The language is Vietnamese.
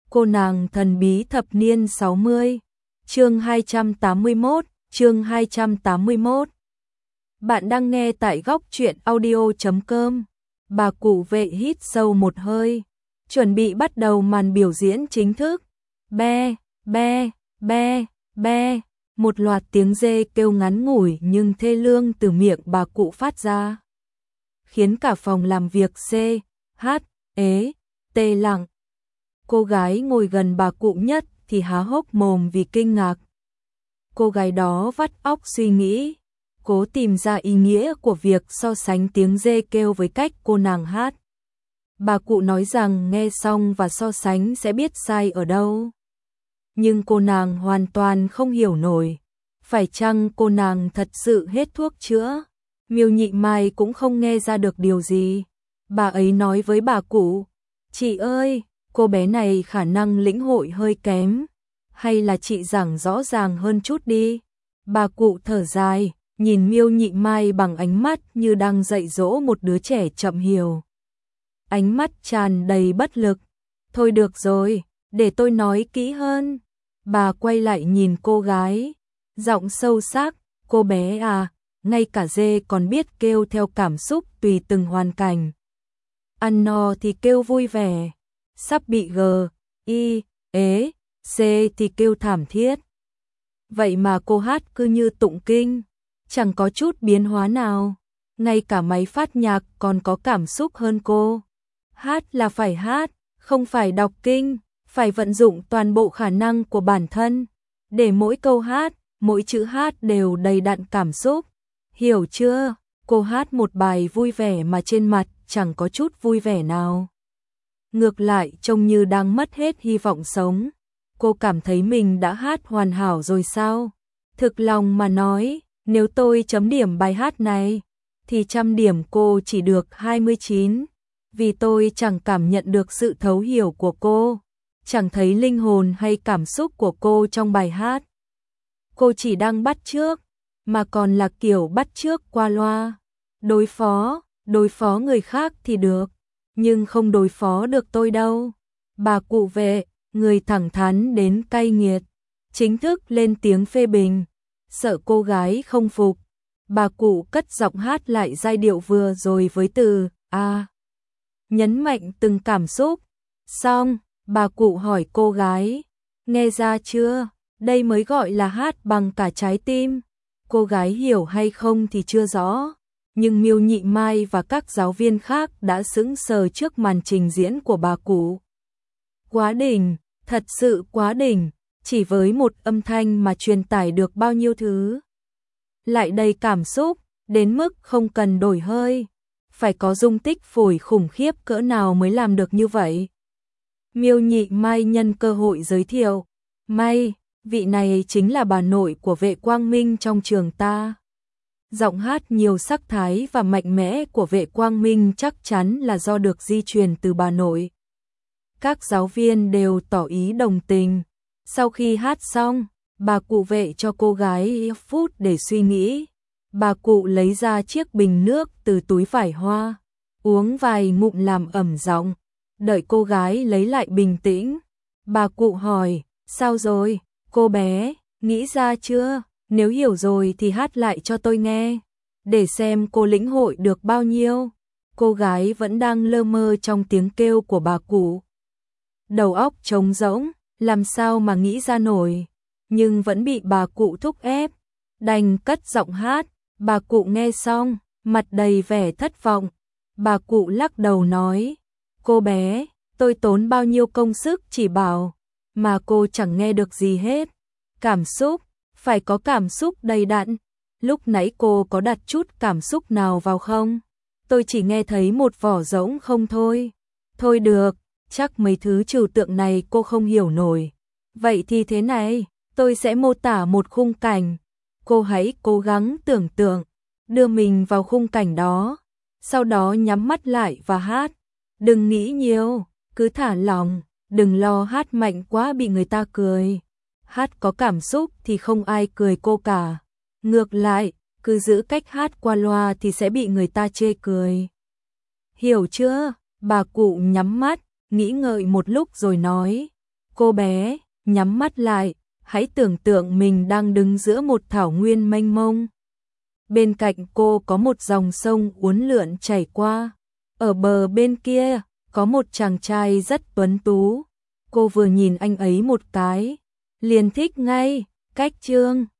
Cô nàng thần bí thập niên 60, chương 281. Bạn đang nghe tại góc truyện audio.com. Bà cụ vệ hít sâu một hơi, chuẩn bị bắt đầu màn biểu diễn chính thức. Be, be, be, be, một loạt tiếng dê kêu ngắn ngủi nhưng thê lương từ miệng bà cụ phát ra, khiến cả phòng làm việc tê lặng. Cô gái ngồi gần bà cụ nhất thì há hốc mồm vì kinh ngạc. Cô gái đó vắt óc suy nghĩ, cố tìm ra ý nghĩa của việc so sánh tiếng dê kêu với cách cô nàng hát. Bà cụ nói rằng nghe xong và so sánh sẽ biết sai ở đâu. Nhưng cô nàng hoàn toàn không hiểu nổi. Phải chăng cô nàng thật sự hết thuốc chữa? Miêu Nhị Mai cũng không nghe ra được điều gì. Bà ấy nói với bà cụ, chị ơi, cô bé này khả năng lĩnh hội hơi kém. Hay là chị giảng rõ ràng hơn chút đi. Bà cụ thở dài, nhìn Miêu Nhị Mai bằng ánh mắt như đang dạy dỗ một đứa trẻ chậm hiểu. Ánh mắt tràn đầy bất lực. Thôi được rồi, để tôi nói kỹ hơn. Bà quay lại nhìn cô gái, giọng sâu sắc, cô bé à, ngay cả dê còn biết kêu theo cảm xúc tùy từng hoàn cảnh. Ăn no thì kêu vui vẻ, sắp bị C thì kêu thảm thiết. Vậy mà cô hát cứ như tụng kinh, chẳng có chút biến hóa nào, ngay cả máy phát nhạc còn có cảm xúc hơn cô. Hát là phải hát, không phải đọc kinh, phải vận dụng toàn bộ khả năng của bản thân, để mỗi câu hát, mỗi chữ hát đều đầy đặn cảm xúc. Hiểu chưa? Cô hát một bài vui vẻ mà trên mặt chẳng có chút vui vẻ nào. Ngược lại trông như đang mất hết hy vọng sống. Cô cảm thấy mình đã hát hoàn hảo rồi sao? Thực lòng mà nói, nếu tôi chấm điểm bài hát này, thì 100 điểm cô chỉ được 29. Vì tôi chẳng cảm nhận được sự thấu hiểu của cô, chẳng thấy linh hồn hay cảm xúc của cô trong bài hát. Cô chỉ đang bắt chước, mà còn là kiểu bắt chước qua loa. Đối phó người khác thì được, nhưng không đối phó được tôi đâu. Bà cụ vệ, người thẳng thắn đến cay nghiệt, chính thức lên tiếng phê bình. Sợ cô gái không phục, bà cụ cất giọng hát lại giai điệu vừa rồi với từ A, nhấn mạnh từng cảm xúc. Xong, bà cụ hỏi cô gái, nghe ra chưa? Đây mới gọi là hát bằng cả trái tim. Cô gái hiểu hay không thì chưa rõ, nhưng Miêu Nhị Mai và các giáo viên khác đã sững sờ trước màn trình diễn của bà cụ. Quá đỉnh, thật sự quá đỉnh, chỉ với một âm thanh mà truyền tải được bao nhiêu thứ. Lại đầy cảm xúc, đến mức không cần đổi hơi. Phải có dung tích phổi khủng khiếp cỡ nào mới làm được như vậy. Miêu Nhị Mai nhân cơ hội giới thiệu, Mai, vị này chính là bà nội của Vệ Quang Minh trong trường ta. Giọng hát nhiều sắc thái và mạnh mẽ của Vệ Quang Minh chắc chắn là do được di truyền từ bà nội. Các giáo viên đều tỏ ý đồng tình. Sau khi hát xong, bà cụ Vệ cho cô gái phút để suy nghĩ. Bà cụ lấy ra chiếc bình nước từ túi vải hoa, uống vài ngụm làm ẩm giọng. Đợi cô gái lấy lại bình tĩnh, bà cụ hỏi, sao rồi, cô bé, nghĩ ra chưa? Nếu hiểu rồi thì hát lại cho tôi nghe, để xem cô lĩnh hội được bao nhiêu. Cô gái vẫn đang lơ mơ trong tiếng kêu của bà cụ. Đầu óc trống rỗng, làm sao mà nghĩ ra nổi, nhưng vẫn bị bà cụ thúc ép, đành cất giọng hát. Bà cụ nghe xong, mặt đầy vẻ thất vọng. Bà cụ lắc đầu nói, cô bé, tôi tốn bao nhiêu công sức chỉ bảo, mà cô chẳng nghe được gì hết. Cảm xúc, phải có cảm xúc đầy đặn. Lúc nãy cô có đặt chút cảm xúc nào vào không? Tôi chỉ nghe thấy một vỏ rỗng không thôi. Thôi được, chắc mấy thứ trừu tượng này cô không hiểu nổi. Vậy thì thế này, tôi sẽ mô tả một khung cảnh. Cô hãy cố gắng tưởng tượng, đưa mình vào khung cảnh đó, sau đó nhắm mắt lại và hát. Đừng nghĩ nhiều, cứ thả lỏng, đừng lo hát mạnh quá bị người ta cười. Hát có cảm xúc thì không ai cười cô cả. Ngược lại, cứ giữ cách hát qua loa thì sẽ bị người ta chê cười. Hiểu chưa? Bà cụ nhắm mắt, nghĩ ngợi một lúc rồi nói. Cô bé nhắm mắt lại, hãy tưởng tượng mình đang đứng giữa một thảo nguyên mênh mông. Bên cạnh cô có một dòng sông uốn lượn chảy qua. Ở bờ bên kia, có một chàng trai rất tuấn tú. Cô vừa nhìn anh ấy một cái, liền thích ngay. Cách chương